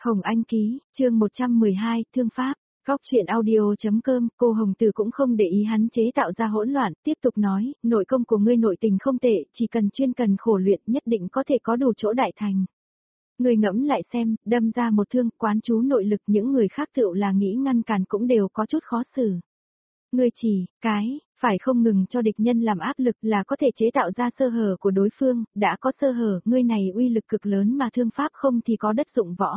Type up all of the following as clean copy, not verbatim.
Hồng Anh ký, chương 112, Thương Pháp. Góc chuyện audio.com, cô Hồng Từ cũng không để ý hắn chế tạo ra hỗn loạn, tiếp tục nói, nội công của ngươi nội tình không tệ, chỉ cần chuyên cần khổ luyện nhất định có thể có đủ chỗ đại thành. Ngươi ngẫm lại xem, đâm ra một thương, quán chú nội lực những người khác tựu là nghĩ ngăn cản cũng đều có chút khó xử. Ngươi chỉ, phải không ngừng cho địch nhân làm áp lực là có thể chế tạo ra sơ hở của đối phương, đã có sơ hở, ngươi này uy lực cực lớn mà thương pháp không thì có đất dụng võ.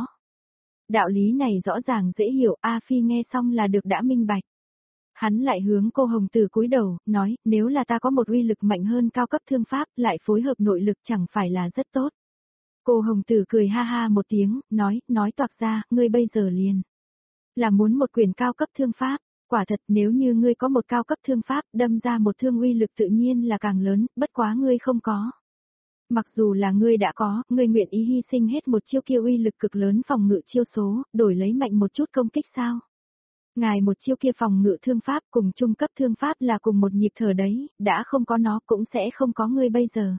Đạo lý này rõ ràng dễ hiểu, A Phi nghe xong là được đã minh bạch. Hắn lại hướng cô Hồng Từ cúi đầu, nói, nếu là ta có một uy lực mạnh hơn cao cấp thương pháp, lại phối hợp nội lực chẳng phải là rất tốt. Cô Hồng Từ cười ha ha một tiếng, nói toạc ra, ngươi bây giờ liền là muốn một quyền cao cấp thương pháp. Quả thật nếu như ngươi có một cao cấp thương pháp, đâm ra một thương uy lực tự nhiên là càng lớn, bất quá ngươi không có. Mặc dù là ngươi đã có, ngươi nguyện ý hy sinh hết một chiêu kia uy lực cực lớn phòng ngự chiêu số, đổi lấy mạnh một chút công kích sao? Ngài một chiêu kia phòng ngự thương pháp cùng trung cấp thương pháp là cùng một nhịp thở đấy, đã không có nó cũng sẽ không có ngươi bây giờ.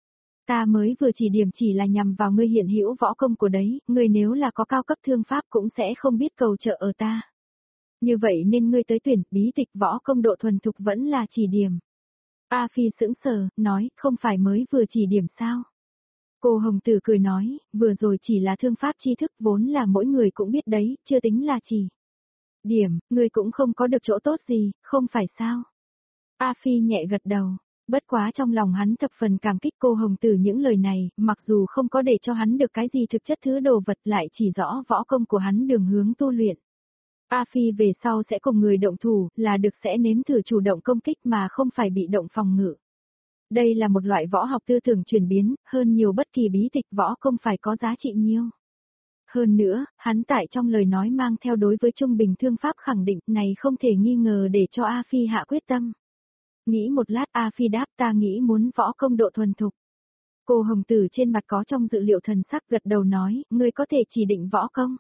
Ta mới vừa chỉ điểm chỉ là nhằm vào ngươi hiện hữu võ công của đấy, ngươi nếu là có cao cấp thương pháp cũng sẽ không biết cầu trợ ở ta. Như vậy nên ngươi tới tuyển bí tịch võ công độ thuần thục vẫn là chỉ điểm. A Phi sững sờ, nói, không phải mới vừa chỉ điểm sao? Cô Hồng Từ cười nói, vừa rồi chỉ là thương pháp tri thức vốn là mỗi người cũng biết đấy, chưa tính là chỉ điểm, ngươi cũng không có được chỗ tốt gì, không phải sao? A Phi nhẹ gật đầu, bất quá trong lòng hắn thập phần cảm kích cô Hồng Từ những lời này, mặc dù không có để cho hắn được cái gì thực chất thứ đồ vật lại chỉ rõ võ công của hắn đường hướng tu luyện. A Phi về sau sẽ cùng người động thủ, là được sẽ nếm thử chủ động công kích mà không phải bị động phòng ngự. Đây là một loại võ học tư tưởng chuyển biến, hơn nhiều bất kỳ bí tịch võ công phải có giá trị nhiêu. Hơn nữa, hắn tại trong lời nói mang theo đối với trung bình thương pháp khẳng định này không thể nghi ngờ để cho A Phi hạ quyết tâm. Nghĩ một lát A Phi đáp ta nghĩ muốn võ công độ thuần thục. Cô Hồng Từ trên mặt có trong dự liệu thần sắc gật đầu nói, ngươi có thể chỉ định võ công.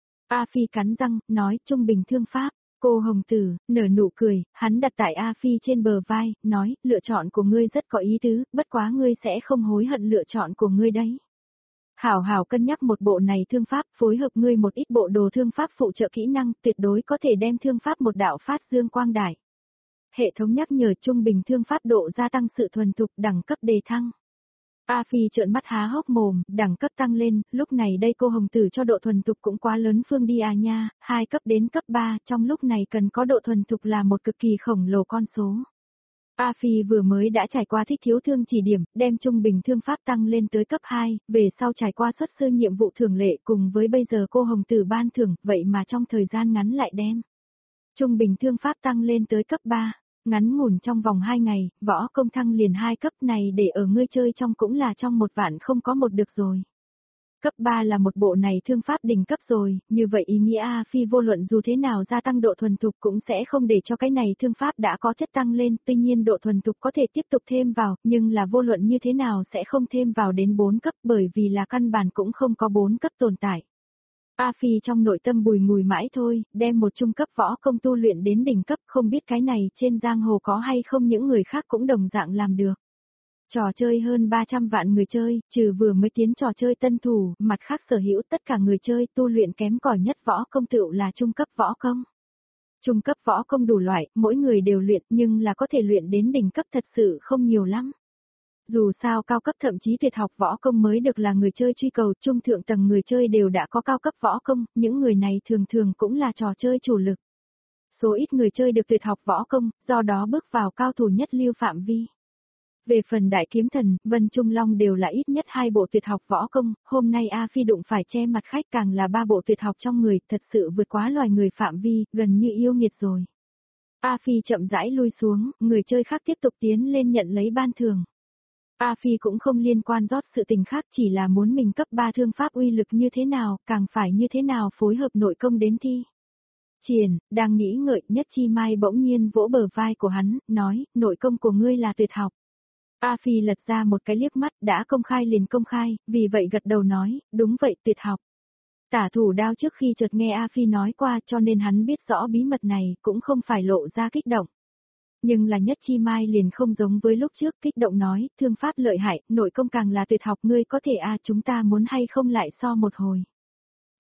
A Phi cắn răng, nói trung bình thương pháp. Cô Hồng Từ, nở nụ cười, hắn đặt tại A Phi trên bờ vai, nói, lựa chọn của ngươi rất có ý tứ, bất quá ngươi sẽ không hối hận lựa chọn của ngươi đấy. Hảo hảo cân nhắc một bộ này thương pháp, phối hợp ngươi một ít bộ đồ thương pháp phụ trợ kỹ năng, tuyệt đối có thể đem thương pháp một đạo phát dương quang đại. Hệ thống nhắc nhở trung bình thương pháp độ gia tăng sự thuần thục đẳng cấp đề thăng. A Phi trợn mắt há hốc mồm, đẳng cấp tăng lên, lúc này đây cô Hồng Tử cho độ thuần thục cũng quá lớn phương đi à nha, 2 cấp đến cấp 3, trong lúc này cần có độ thuần thục là một cực kỳ khổng lồ con số. A Phi vừa mới đã trải qua thích thiếu thương chỉ điểm, đem trung bình thương pháp tăng lên tới cấp 2, về sau trải qua xuất sư nhiệm vụ thường lệ cùng với bây giờ cô Hồng Tử ban thưởng, vậy mà trong thời gian ngắn lại đem trung bình thương pháp tăng lên tới cấp 3. Ngắn ngủn trong vòng 2 ngày, võ công thăng liền 2 cấp này để ở ngươi chơi trong cũng là trong một vạn không có một được rồi. Cấp 3 là một bộ này thương pháp đỉnh cấp rồi, như vậy ý nghĩa A Phi vô luận dù thế nào gia tăng độ thuần thục cũng sẽ không để cho cái này thương pháp đã có chất tăng lên, tuy nhiên độ thuần thục có thể tiếp tục thêm vào, nhưng là vô luận như thế nào sẽ không thêm vào đến 4 cấp bởi vì là căn bản cũng không có 4 cấp tồn tại. A Phi trong nội tâm bùi ngùi mãi thôi, đem một trung cấp võ công tu luyện đến đỉnh cấp, không biết cái này trên giang hồ có hay không những người khác cũng đồng dạng làm được. Trò chơi hơn 300 vạn người chơi, trừ vừa mới tiến trò chơi tân thủ, mặt khác sở hữu tất cả người chơi tu luyện kém cỏi nhất võ công tựu là trung cấp võ công. Trung cấp võ công đủ loại, mỗi người đều luyện nhưng là có thể luyện đến đỉnh cấp thật sự không nhiều lắm. Dù sao cao cấp thậm chí tuyệt học võ công mới được là người chơi truy cầu, trung thượng tầng người chơi đều đã có cao cấp võ công, những người này thường thường cũng là trò chơi chủ lực. Số ít người chơi được tuyệt học võ công, do đó bước vào cao thủ nhất lưu phạm vi. Về phần Đại Kiếm Thần, Vân Trung Long đều là ít nhất 2 bộ tuyệt học võ công, hôm nay A Phi đụng phải che mặt khách càng là 3 bộ tuyệt học trong người, thật sự vượt quá loài người phạm vi, gần như yêu nghiệt rồi. A Phi chậm rãi lui xuống, người chơi khác tiếp tục tiến lên nhận lấy ban thưởng. A Phi cũng không liên quan rót sự tình khác chỉ là muốn mình cấp 3 thương pháp uy lực như thế nào, càng phải như thế nào phối hợp nội công đến thi. Triển, đang nghĩ ngợi, Nhất Chi Mai bỗng nhiên vỗ bờ vai của hắn, nói, nội công của ngươi là tuyệt học. A Phi lật ra một cái liếc mắt, đã công khai liền công khai, vì vậy gật đầu nói, đúng vậy tuyệt học. Tả thủ đao trước khi chợt nghe A Phi nói qua cho nên hắn biết rõ bí mật này, cũng không phải lộ ra kích động. Nhưng là Nhất Chi Mai liền không giống với lúc trước, kích động nói, thương pháp lợi hại, nội công càng là tuyệt học, ngươi có thể chúng ta muốn hay không lại so một hồi.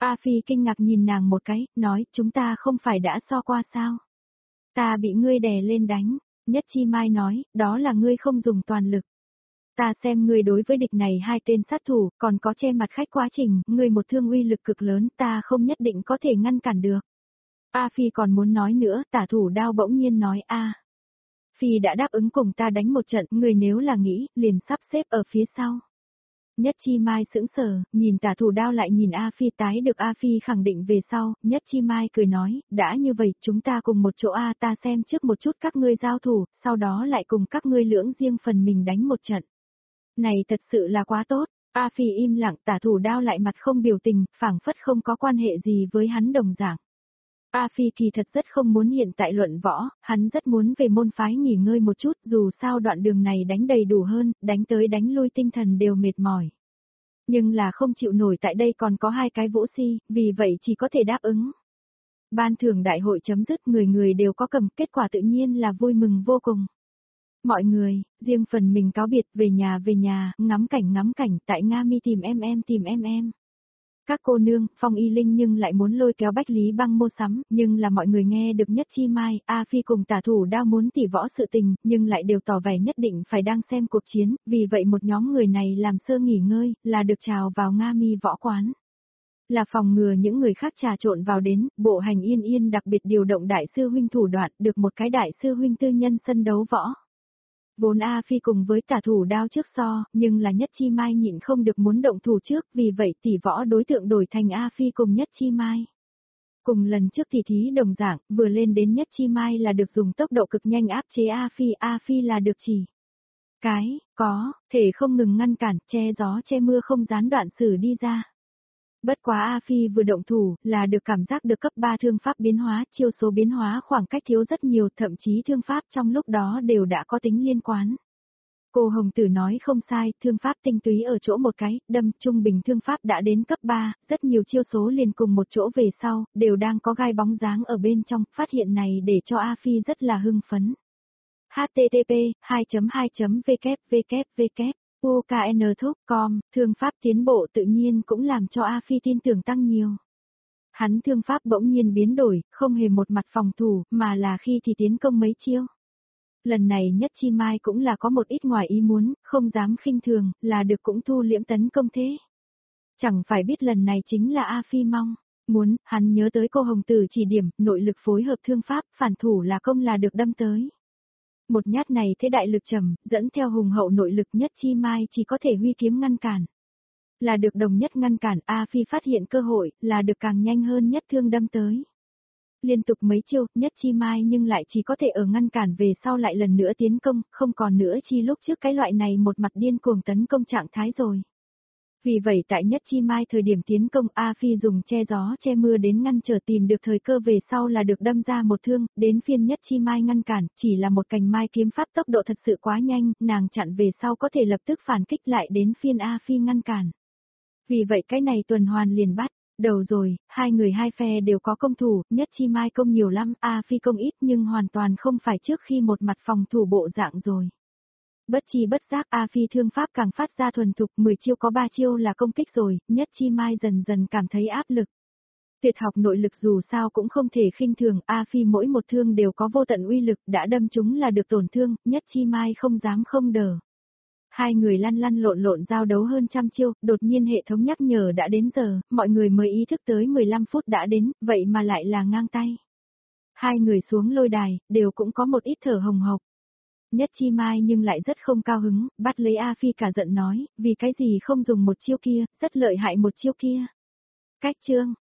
A Phi kinh ngạc nhìn nàng một cái, nói, chúng ta không phải đã so qua sao? Ta bị ngươi đè lên đánh. Nhất Chi Mai nói, đó là ngươi không dùng toàn lực. Ta xem ngươi đối với địch này hai tên sát thủ, còn có che mặt khách quá trình, ngươi một thương uy lực cực lớn, ta không nhất định có thể ngăn cản được. A Phi còn muốn nói nữa, tả thủ đao bỗng nhiên nói a. Phi đã đáp ứng cùng ta đánh một trận, ngươi nếu là nghĩ, liền sắp xếp ở phía sau. Nhất Chi Mai sững sờ, nhìn tả thủ đao lại nhìn A Phi tái được A Phi khẳng định về sau, Nhất Chi Mai cười nói, đã như vậy, chúng ta cùng một chỗ A ta xem trước một chút các ngươi giao thủ, sau đó lại cùng các ngươi lưỡng riêng phần mình đánh một trận. Này thật sự là quá tốt, A Phi im lặng tả thủ đao lại mặt không biểu tình, phảng phất không có quan hệ gì với hắn đồng dạng. A Phi kỳ thật rất không muốn hiện tại luận võ, hắn rất muốn về môn phái nghỉ ngơi một chút dù sao đoạn đường này đánh đầy đủ hơn, đánh tới đánh lui tinh thần đều mệt mỏi. Nhưng là không chịu nổi tại đây còn có hai cái vũ si, vì vậy chỉ có thể đáp ứng. Ban thưởng đại hội chấm dứt người người đều có cầm, kết quả tự nhiên là vui mừng vô cùng. Mọi người, riêng phần mình cáo biệt về nhà, ngắm cảnh, tại Nga Mi tìm em. Các cô nương, Phong Y Linh nhưng lại muốn lôi kéo Bách Lý Băng mua sắm, nhưng là mọi người nghe được Nhất Chi Mai, A Phi cùng tả thủ đao muốn tỉ võ sự tình, nhưng lại đều tỏ vẻ nhất định phải đang xem cuộc chiến, vì vậy một nhóm người này làm sơ nghỉ ngơi, là được chào vào Nga Mi võ quán. Là phòng ngừa những người khác trà trộn vào đến, bộ hành yên đặc biệt điều động đại sư huynh thủ đoạn, được một cái đại sư huynh tư nhân sân đấu võ. Vốn A Phi cùng với tả thủ đao trước so, nhưng là Nhất Chi Mai nhịn không được muốn động thủ trước, vì vậy tỷ võ đối tượng đổi thành A Phi cùng Nhất Chi Mai. Cùng lần trước tỷ thí đồng dạng, vừa lên đến Nhất Chi Mai là được dùng tốc độ cực nhanh áp chế A Phi là được chỉ. Thể không ngừng ngăn cản, che gió che mưa không gián đoạn xử đi ra. Bất quá A Phi vừa động thủ, là được cảm giác được cấp 3 thương pháp biến hóa, chiêu số biến hóa khoảng cách thiếu rất nhiều, thậm chí thương pháp trong lúc đó đều đã có tính liên quan. Cô Hồng Tử nói không sai, thương pháp tinh túy ở chỗ một cái, đâm trung bình thương pháp đã đến cấp 3, rất nhiều chiêu số liền cùng một chỗ về sau, đều đang có gai bóng dáng ở bên trong, phát hiện này để cho A Phi rất là hưng phấn. http 2.2.www UKN.com, thương pháp tiến bộ tự nhiên cũng làm cho A Phi tin tưởng tăng nhiều. Hắn thương pháp bỗng nhiên biến đổi, không hề một mặt phòng thủ, mà là khi thì tiến công mấy chiêu. Lần này Nhất Chi Mai cũng là có một ít ngoài ý muốn, không dám khinh thường, là được cũng thu liễm tấn công thế. Chẳng phải biết lần này chính là A Phi mong. Muốn, hắn nhớ tới cô Hồng Tử chỉ điểm, nội lực phối hợp thương pháp, phản thủ là công là được đâm tới. Một nhát này thế đại lực trầm, dẫn theo hùng hậu nội lực Nhất Chi Mai chỉ có thể huy kiếm ngăn cản. Là được đồng nhất ngăn cản, A Phi phát hiện cơ hội, là được càng nhanh hơn nhất thương đâm tới. Liên tục mấy chiêu, Nhất Chi Mai nhưng lại chỉ có thể ở ngăn cản về sau lại lần nữa tiến công, không còn nữa chi lúc trước cái loại này một mặt điên cuồng tấn công trạng thái rồi. Vì vậy tại Nhất Chi Mai thời điểm tiến công A Phi dùng che gió che mưa đến ngăn trở tìm được thời cơ về sau là được đâm ra một thương, đến phiên Nhất Chi Mai ngăn cản, chỉ là một cành mai kiếm pháp tốc độ thật sự quá nhanh, nàng chặn về sau có thể lập tức phản kích lại đến phiên A Phi ngăn cản. Vì vậy cái này tuần hoàn liền bắt, đầu rồi, hai người hai phe đều có công thủ, Nhất Chi Mai công nhiều lắm, A Phi công ít nhưng hoàn toàn không phải trước khi một mặt phòng thủ bộ dạng rồi. Bất chi bất giác A Phi thương pháp càng phát ra thuần thục, 10 chiêu có 3 chiêu là công kích rồi, Nhất Chi Mai dần dần cảm thấy áp lực. Tuyệt học nội lực dù sao cũng không thể khinh thường, A Phi mỗi một thương đều có vô tận uy lực, đã đâm chúng là được tổn thương, Nhất Chi Mai không dám không đỡ. Hai người lăn lộn giao đấu hơn trăm chiêu, đột nhiên hệ thống nhắc nhở đã đến giờ, mọi người mới ý thức tới 15 phút đã đến, vậy mà lại là ngang tay. Hai người xuống lôi đài, đều cũng có một ít thở hồng hộc. Nhất Chi Mai nhưng lại rất không cao hứng, bắt lấy A Phi cả giận nói, vì cái gì không dùng một chiêu kia, rất lợi hại một chiêu kia. Cách chương,